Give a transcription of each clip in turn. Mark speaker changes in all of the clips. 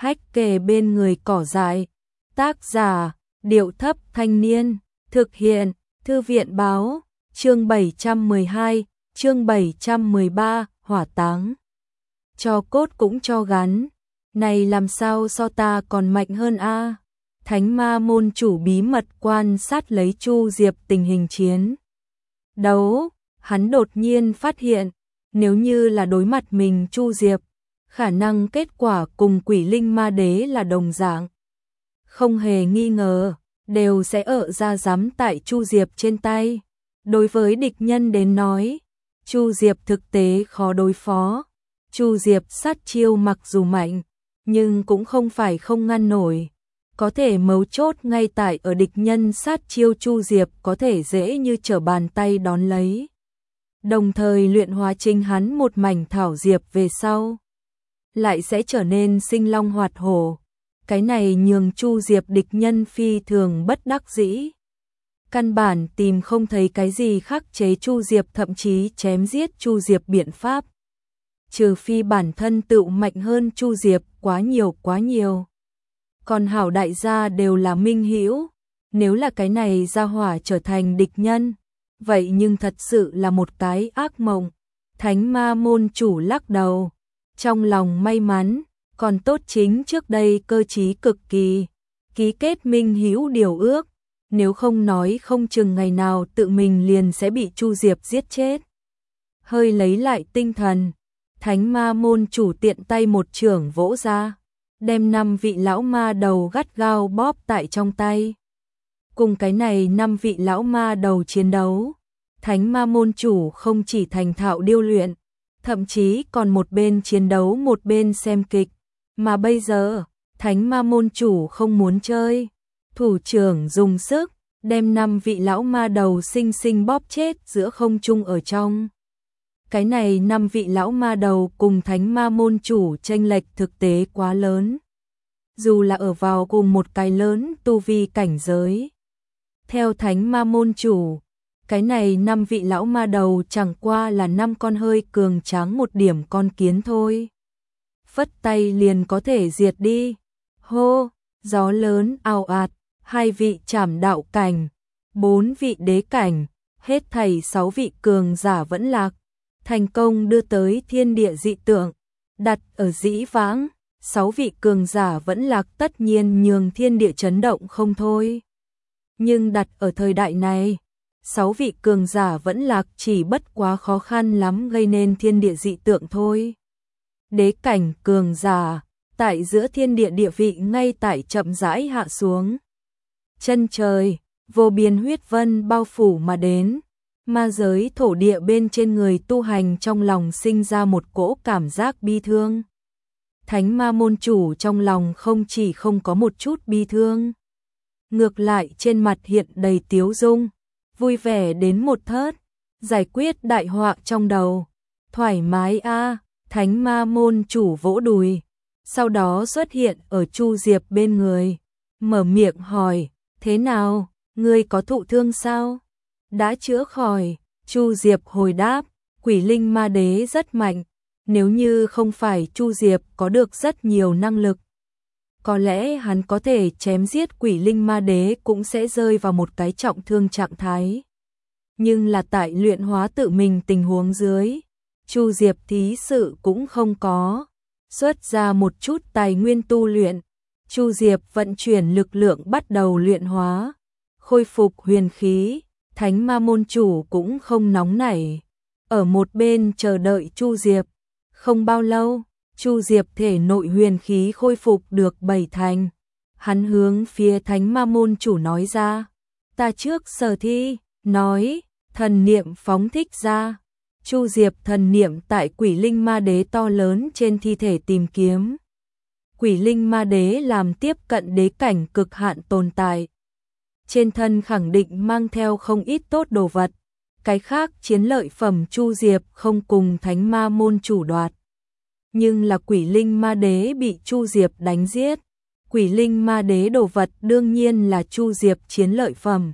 Speaker 1: hách kề bên người cỏ dại. Tác giả, Điệu Thấp Thanh Niên. Thực hiện, Thư viện Báo. Chương 712, chương 713, hỏa táng. Cho cốt cũng cho gắn. Này làm sao so ta còn mạnh hơn a? Thánh ma môn chủ bí mật quan sát lấy Chu Diệp tình hình chiến đấu. Hắn đột nhiên phát hiện, nếu như là đối mặt mình Chu Diệp, khả năng kết quả cùng Quỷ Linh Ma Đế là đồng dạng. Không hề nghi ngờ, đều sẽ ở ra giám tại Chu Diệp trên tay. Đối với địch nhân đến nói, Chu Diệp thực tế khó đối phó. Chu Diệp sát chiêu mặc dù mạnh, nhưng cũng không phải không ngăn nổi. Có thể mấu chốt ngay tại ở địch nhân sát chiêu Chu Diệp có thể dễ như trở bàn tay đón lấy. Đồng thời luyện hóa chính hắn một mảnh thảo diệp về sau, lại sẽ trở nên sinh long hoạt hổ. Cái này nhường Chu Diệp địch nhân phi thường bất đắc dĩ. Căn bản tìm không thấy cái gì khắc chế Chu Diệp, thậm chí chém giết Chu Diệp biện pháp. Trừ phi bản thân tự mạnh hơn Chu Diệp quá nhiều. Còn hảo đại gia đều là minh hữu, nếu là cái này gia hỏa trở thành địch nhân, vậy nhưng thật sự là một cái ác mộng. Thánh ma môn chủ lắc đầu, trong lòng may mắn, còn tốt chính trước đây cơ trí cực kỳ, ký kết minh hữu điều ước, nếu không nói không chừng ngày nào tự mình liền sẽ bị Chu Diệp giết chết. Hơi lấy lại tinh thần, thánh ma môn chủ tiện tay một chưởng vỗ ra, đem 5 vị lão ma đầu gắt gao bóp tại trong tay. Cùng cái này 5 vị lão ma đầu chiến đấu, thánh ma môn chủ không chỉ thành thạo điêu luyện, thậm chí còn một bên chiến đấu một bên xem kịch. Mà bây giờ, thánh ma môn chủ không muốn chơi. Thủ trưởng dùng sức, đem 5 vị lão ma đầu xinh xinh bóp chết giữa không trung ở trong. Cái này 5 vị lão ma đầu cùng thánh ma môn chủ chênh lệch thực tế quá lớn. Dù là ở vào cùng một cái lớn tu vi cảnh giới. Theo thánh ma môn chủ, cái này 5 vị lão ma đầu chẳng qua là 5 con hơi cường tráng một điểm con kiến thôi. Phất tay liền có thể diệt đi. Hô, gió lớn ào ạt, 2 vị trảm đạo cảnh, 4 vị đế cảnh, hết thảy 6 vị cường giả vẫn lạc, thành công đưa tới thiên địa dị tượng. Đặt ở dĩ vãng, 6 vị cường giả vẫn lạc tất nhiên nhường thiên địa chấn động không thôi. Nhưng đặt ở thời đại này, 6 vị cường giả vẫn lạc chỉ bất quá khó khăn lắm gây nên thiên địa dị tượng thôi. Đế cảnh cường giả, tại giữa thiên địa địa vị ngay tại chậm rãi hạ xuống. Chân trời, vô biên huyết vân bao phủ mà đến, ma giới thổ địa bên trên người tu hành trong lòng sinh ra một cỗ cảm giác bi thương. Thánh ma môn chủ trong lòng không chỉ không có một chút bi thương, ngược lại trên mặt hiện đầy tiếu dung, vui vẻ đến một thớt, giải quyết đại họa trong đầu. Thoải mái a. Thánh ma môn chủ vỗ đùi, sau đó xuất hiện ở Chu Diệp bên người, mở miệng hỏi, thế nào, ngươi có thụ thương sao? Đã chữa khỏi. Chu Diệp hồi đáp, Quỷ Linh Ma Đế rất mạnh, nếu như không phải Chu Diệp có được rất nhiều năng lực, có lẽ hắn có thể chém giết Quỷ Linh Ma Đế cũng sẽ rơi vào một cái trọng thương trạng thái. Nhưng là tại luyện hóa tự mình tình huống dưới, Chu Diệp thí sự cũng không có xuất ra một chút tài nguyên tu luyện. Chu Diệp vận chuyển lực lượng bắt đầu luyện hóa, khôi phục huyền khí. Thánh ma môn chủ cũng không nóng nảy, ở một bên chờ đợi Chu Diệp. Không bao lâu, Chu Diệp thể nội huyền khí khôi phục được 7 thành. Hắn hướng phía thánh ma môn chủ nói ra, ta trước sở thi, nói, thần niệm phóng thích ra. Chu Diệp thần niệm tại Quỷ Linh Ma Đế to lớn trên thi thể tìm kiếm. Quỷ Linh Ma Đế làm tiếp cận đế cảnh cực hạn tồn tại. Trên thân khẳng định mang theo không ít tốt đồ vật. Cái khác chiến lợi phẩm Chu Diệp không cùng thánh ma môn chủ đoạt. Nhưng là Quỷ Linh Ma Đế bị Chu Diệp đánh giết. Quỷ Linh Ma Đế đồ vật đương nhiên là Chu Diệp chiến lợi phẩm.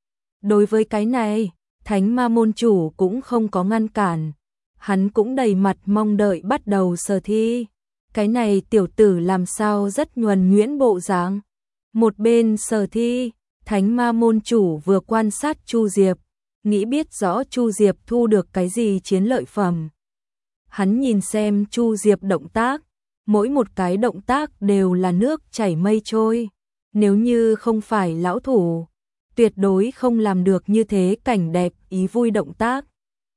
Speaker 1: Đối với cái này, thánh ma môn chủ cũng không có ngăn cản. Hắn cũng đầy mặt mong đợi bắt đầu sở thi. cái này tiểu tử làm sao rất nhuần nhuyễn bộ dáng. Một bên Sở Thi, Thánh Ma môn chủ vừa quan sát Chu Diệp, nghĩ biết rõ Chu Diệp thu được cái gì chiến lợi phẩm. Hắn nhìn xem Chu Diệp động tác, mỗi một cái động tác đều là nước chảy mây trôi. Nếu như không phải lão thủ, tuyệt đối không làm được như thế cảnh đẹp ý vui động tác.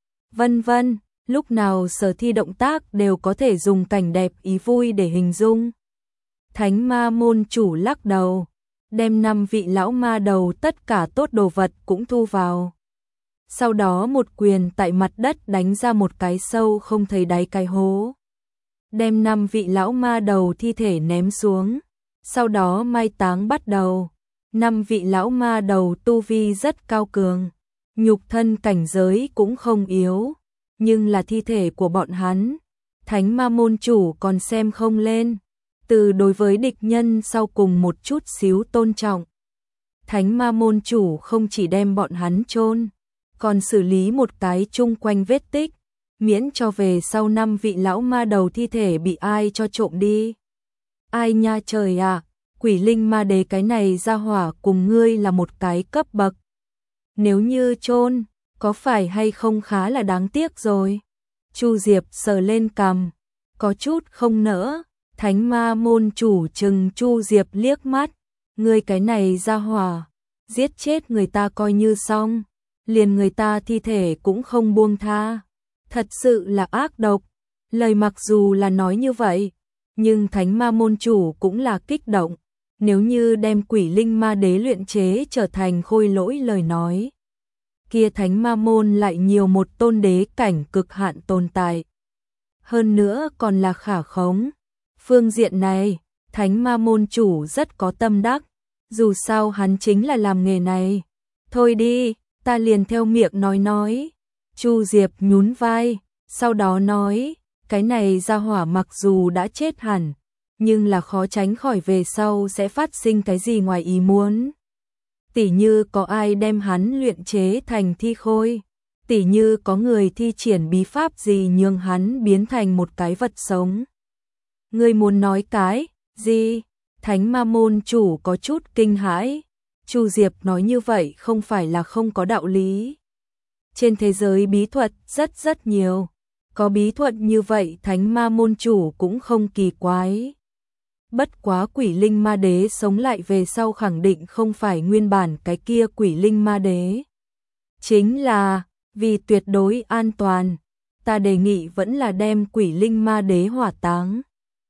Speaker 1: Vân vân, lúc nào Sở Thi động tác đều có thể dùng cảnh đẹp ý vui để hình dung. Thánh Ma môn chủ lắc đầu, đem 5 vị lão ma đầu tất cả tốt đồ vật cũng thu vào. Sau đó một quyền tại mặt đất đánh ra một cái sâu không thấy đáy cái hố. Đem 5 vị lão ma đầu thi thể ném xuống. Sau đó mai táng bắt đầu. 5 vị lão ma đầu tu vi rất cao cường. Nhục thân cảnh giới cũng không yếu. Nhưng là thi thể của bọn hắn. Thánh Ma môn chủ còn xem không lên. Từ đối với địch nhân sau cùng một chút xíu tôn trọng. Thánh Ma môn chủ không chỉ đem bọn hắn chôn, còn xử lý một cái chung quanh vết tích, miễn cho về sau 5 vị lão ma đầu thi thể bị ai cho trộm đi. Ai nha trời à, Quỷ Linh Ma Đế cái này ra hỏa cùng ngươi là một cái cấp bậc. Nếu như chôn, có phải hay không khá là đáng tiếc rồi. Chu Diệp sờ lên cằm, có chút không nỡ. Thánh Ma môn chủ trừng Chu Diệp liếc mắt, ngươi cái này ra hỏa, giết chết người ta coi như xong, liền người ta thi thể cũng không buông tha. Thật sự là ác độc. Lời mặc dù là nói như vậy, nhưng Thánh Ma môn chủ cũng là kích động. Nếu như đem Quỷ Linh Ma Đế luyện chế trở thành khôi lỗi lời nói, kia Thánh Ma môn lại nhiều một tôn đế cảnh cực hạn tồn tại. Hơn nữa còn là khả khống. Phương diện này, Thánh Ma môn chủ rất có tâm đắc, dù sao hắn chính là làm nghề này. Thôi đi, ta liền theo miệng nói. Chu Diệp nhún vai, sau đó nói, cái này ra hỏa mặc dù đã chết hẳn, nhưng là khó tránh khỏi về sau sẽ phát sinh cái gì ngoài ý muốn. Tỉ như có ai đem hắn luyện chế thành thi khôi, tỉ như có người thi triển bí pháp gì nhường hắn biến thành một cái vật sống. Ngươi muốn nói cái gì? Thánh Ma môn chủ có chút kinh hãi. Chu Diệp nói như vậy không phải là không có đạo lý. Trên thế giới bí thuật rất nhiều. Có bí thuật như vậy Thánh Ma môn chủ cũng không kỳ quái. Bất quá Quỷ Linh Ma Đế sống lại về sau khẳng định không phải nguyên bản cái kia Quỷ Linh Ma Đế. Chính là, vì tuyệt đối an toàn, ta đề nghị vẫn là đem Quỷ Linh Ma Đế hỏa táng.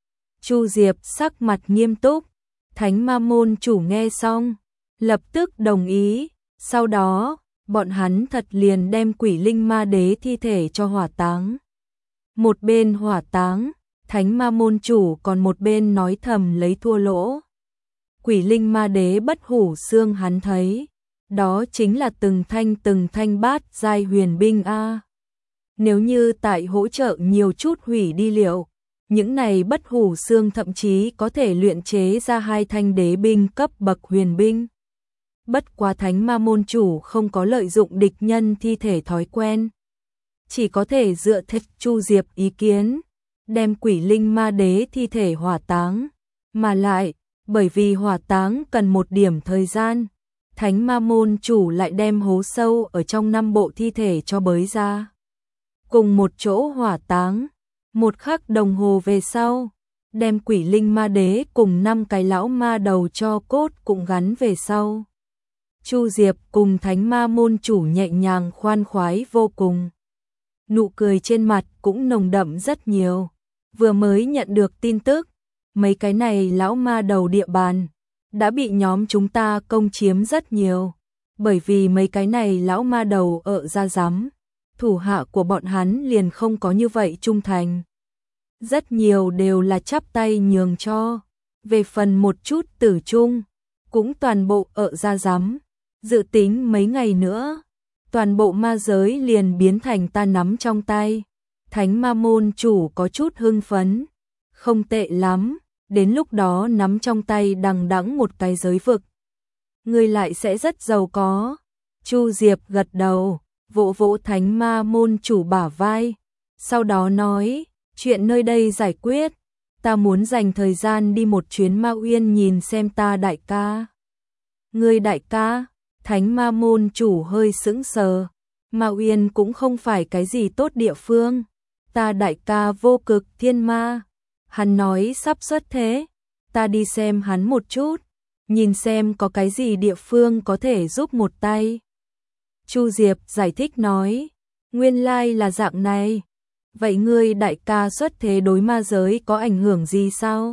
Speaker 1: Chu Diệp sắc mặt nghiêm túc, Thánh Ma môn chủ nghe xong, lập tức đồng ý, sau đó, bọn hắn thật liền đem Quỷ Linh Ma Đế thi thể cho hỏa táng. Một bên hỏa táng, Thánh Ma môn chủ còn một bên nói thầm lấy thua lỗ. Quỷ Linh Ma Đế bất hủ xương hắn thấy, đó chính là từng thanh bát giai huyền binh a. Nếu như tại hỗ trợ nhiều chút hủy đi liệu, những này bất hủ xương thậm chí có thể luyện chế ra 2 thanh đế binh cấp bậc huyền binh. Bất quá Thánh Ma môn chủ không có lợi dụng địch nhân thi thể thói quen, chỉ có thể dựa theo Chu Diệp ý kiến, đem Quỷ Linh Ma Đế thi thể hỏa táng, mà lại, bởi vì hỏa táng cần một điểm thời gian, Thánh Ma môn chủ lại đem hố sâu ở trong 5 bộ thi thể cho bới ra. Cùng một chỗ hỏa táng, 1 khắc đồng hồ về sau, đem Quỷ Linh Ma Đế cùng 5 cái lão ma đầu cho cốt cũng gắn về sau. Chu Diệp cùng Thánh Ma môn chủ nhẹ nhàng khoan khoái vô cùng. Nụ cười trên mặt cũng nồng đậm rất nhiều. Vừa mới nhận được tin tức, mấy cái này lão ma đầu địa bàn đã bị nhóm chúng ta công chiếm rất nhiều. Bởi vì mấy cái này lão ma đầu ở ra giám, thủ hạ của bọn hắn liền không có như vậy trung thành. Rất nhiều đều là chắp tay nhường cho. Về phần một chút tử trung, cũng toàn bộ ở ra giám. Dự tính mấy ngày nữa, toàn bộ ma giới liền biến thành ta nắm trong tay. Thánh Ma môn chủ có chút hưng phấn. Không tệ lắm, đến lúc đó nắm trong tay đằng đẵng một cái giới vực. Ngươi lại sẽ rất giàu có. Chu Diệp gật đầu, vỗ vỗ Thánh Ma môn chủ bả vai. Sau đó nói, chuyện nơi đây giải quyết, ta muốn dành thời gian đi một chuyến Ma Uyên nhìn xem ta đại ca. Ngươi đại ca? Thánh Ma môn chủ hơi sững sờ. Ma Uyên cũng không phải cái gì tốt địa phương. Ta đại ca Vô Cực Thiên Ma. Hắn nói sắp xuất thế. Ta đi xem hắn một chút. Nhìn xem có cái gì địa phương có thể giúp một tay. Chu Diệp giải thích nói. Nguyên lai là dạng này. Vậy ngươi đại ca xuất thế đối ma giới có ảnh hưởng gì sao?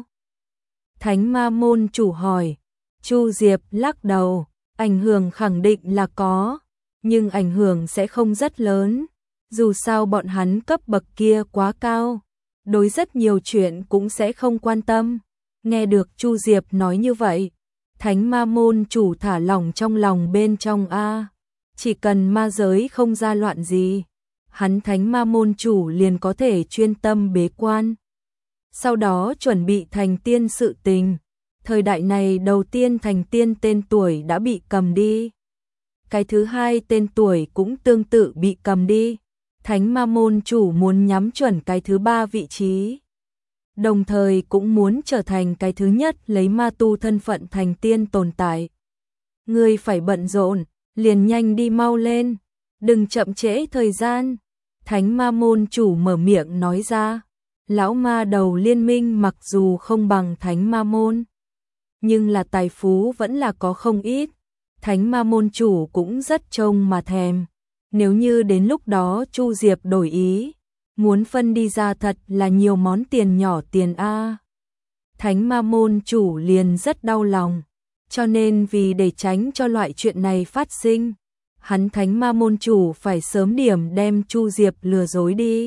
Speaker 1: Thánh Ma môn chủ hỏi. Chu Diệp lắc đầu. Ảnh hưởng khẳng định là có. Nhưng ảnh hưởng sẽ không rất lớn. Dù sao bọn hắn cấp bậc kia quá cao. Đối rất nhiều chuyện cũng sẽ không quan tâm. Nghe được Chu Diệp nói như vậy. Thánh Ma môn chủ thả lỏng trong lòng bên trong a. Chỉ cần ma giới không ra loạn gì. Hắn Thánh Ma môn chủ liền có thể chuyên tâm bế quan. Sau đó chuẩn bị thành tiên sự tình. Thời đại này đầu tiên thành tiên tên tuổi đã bị cầm đi. Cái thứ hai tên tuổi cũng tương tự bị cầm đi. Thánh Ma môn chủ muốn nhắm chuẩn cái thứ ba vị trí. Đồng thời cũng muốn trở thành cái thứ nhất lấy ma tu thân phận thành tiên tồn tại. Ngươi phải bận rộn, liền nhanh đi mau lên. Đừng chậm trễ thời gian. Thánh Ma môn chủ mở miệng nói ra. Lão ma đầu liên minh mặc dù không bằng Thánh Ma môn. Nhưng là tài phú vẫn là có không ít. Thánh Ma môn chủ cũng rất trông mà thèm. Nếu như đến lúc đó Chu Diệp đổi ý, muốn phân đi ra thật là nhiều món tiền nhỏ tiền a. Thánh Ma môn chủ liền rất đau lòng. Cho nên vì để tránh cho loại chuyện này phát sinh, hắn Thánh Ma môn chủ phải sớm điểm đem Chu Diệp lừa dối đi.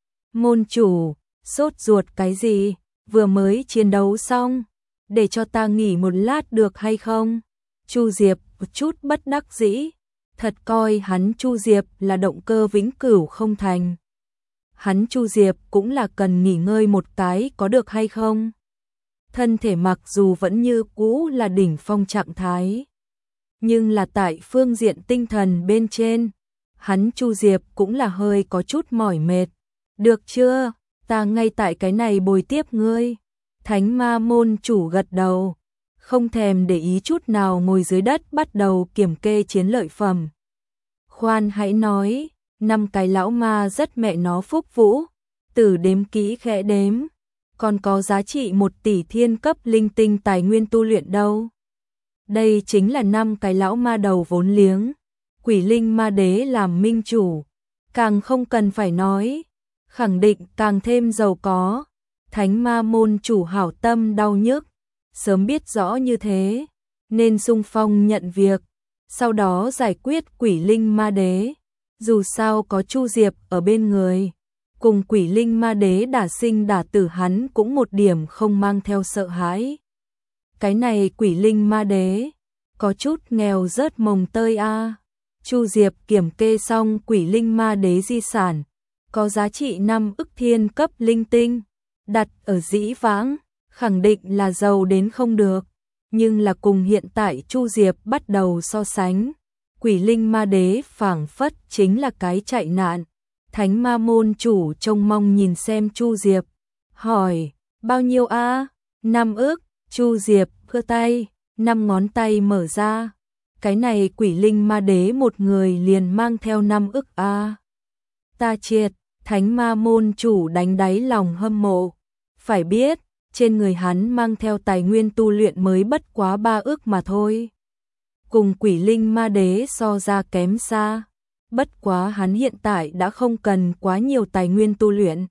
Speaker 1: Môn chủ, sốt ruột cái gì? Vừa mới chiến đấu xong, để cho ta nghỉ một lát được hay không? Chu Diệp một chút bất đắc dĩ, thật coi hắn Chu Diệp là động cơ vĩnh cửu không thành. Hắn Chu Diệp cũng là cần nghỉ ngơi một cái có được hay không? Thân thể mặc dù vẫn như cũ là đỉnh phong trạng thái, nhưng là tại phương diện tinh thần bên trên, hắn Chu Diệp cũng là hơi có chút mỏi mệt. Được chưa? Ta ngay tại cái này bồi tiếp ngươi. Thánh Ma môn chủ gật đầu, không thèm để ý chút nào ngồi dưới đất bắt đầu kiểm kê chiến lợi phẩm. Khoan hãy nói, 5 cái lão ma rất mẹ nó phúc vũ, tử đếm kỹ khẽ đếm, còn có giá trị 1 tỷ thiên cấp linh tinh tài nguyên tu luyện đâu. Đây chính là 5 cái lão ma đầu vốn liếng, Quỷ Linh Ma Đế làm minh chủ, càng không cần phải nói, khẳng định càng thêm giàu có. Thánh Ma môn chủ hảo tâm đau nhức, sớm biết rõ như thế, nên xung phong nhận việc, sau đó giải quyết Quỷ Linh Ma Đế. Dù sao có Chu Diệp ở bên người, cùng Quỷ Linh Ma Đế đả sinh đả tử hắn cũng một điểm không mang theo sợ hãi. Cái này Quỷ Linh Ma Đế, có chút nghèo rớt mồng tơi a. Chu Diệp kiểm kê xong Quỷ Linh Ma Đế di sản, có giá trị 5 ức thiên cấp linh tinh, đặt ở dĩ vãng, khẳng định là giàu đến không được, nhưng là cùng hiện tại Chu Diệp bắt đầu so sánh, Quỷ Linh Ma Đế phảng phất chính là cái chạy nạn. Thánh Ma môn chủ trông mong nhìn xem Chu Diệp, hỏi, bao nhiêu a? 5 ức. Chu Diệp khơ tay, 5 ngón tay mở ra. Cái này Quỷ Linh Ma Đế một người liền mang theo 5 ức a. Ta triệt. Thánh Ma môn chủ đánh đáy lòng hâm mộ. Phải biết, trên người hắn mang theo tài nguyên tu luyện mới bất quá 3 ức mà thôi. Cùng Quỷ Linh Ma Đế so ra kém xa. Bất quá hắn hiện tại đã không cần quá nhiều tài nguyên tu luyện.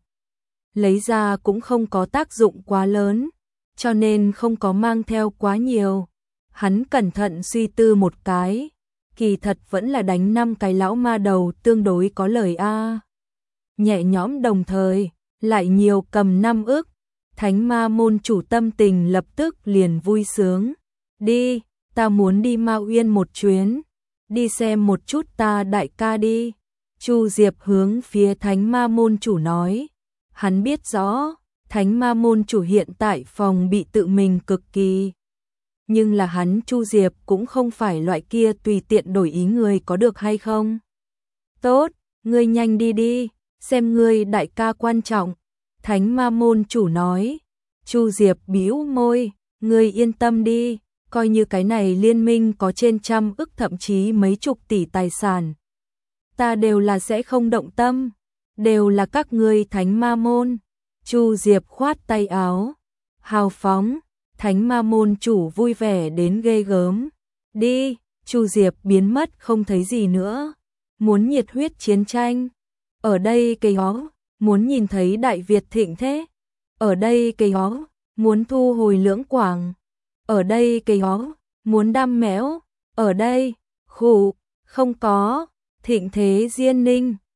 Speaker 1: Lấy ra cũng không có tác dụng quá lớn, cho nên không có mang theo quá nhiều. Hắn cẩn thận suy tư một cái, kỳ thật vẫn là đánh 5 cái lão ma đầu tương đối có lời a. Nhẹ nhõm đồng thời, lại nhiều cầm 5 ức. Thánh Ma môn chủ tâm tình lập tức liền vui sướng. Đi, ta muốn đi Ma Uyên một chuyến. Đi xem một chút ta đại ca đi. Chu Diệp hướng phía Thánh Ma môn chủ nói. Hắn biết rõ, Thánh Ma môn chủ hiện tại phòng bị tự mình cực kỳ. Nhưng là hắn Chu Diệp cũng không phải loại kia tùy tiện đổi ý người có được hay không. Tốt, ngươi nhanh đi đi, xem ngươi đại ca quan trọng. Thánh Ma môn chủ nói. Chu Diệp bĩu môi, ngươi yên tâm đi, coi như cái này liên minh có trên trăm ức thậm chí mấy chục tỷ tài sản. Ta đều là sẽ không động tâm, đều là các ngươi thánh ma môn. Chu Diệp khoát tay áo, hào phóng, thánh ma môn chủ vui vẻ đến ghê gớm. Đi, Chu Diệp biến mất không thấy gì nữa. Muốn nhiệt huyết chiến tranh, ở đây cây hó, muốn nhìn thấy Đại Việt thịnh thế, ở đây cây hó, muốn thu hồi Lưỡng Quảng, ở đây cây hó, muốn đam mẽo, ở đây, khụ, không có, thịnh thế Diên Ninh.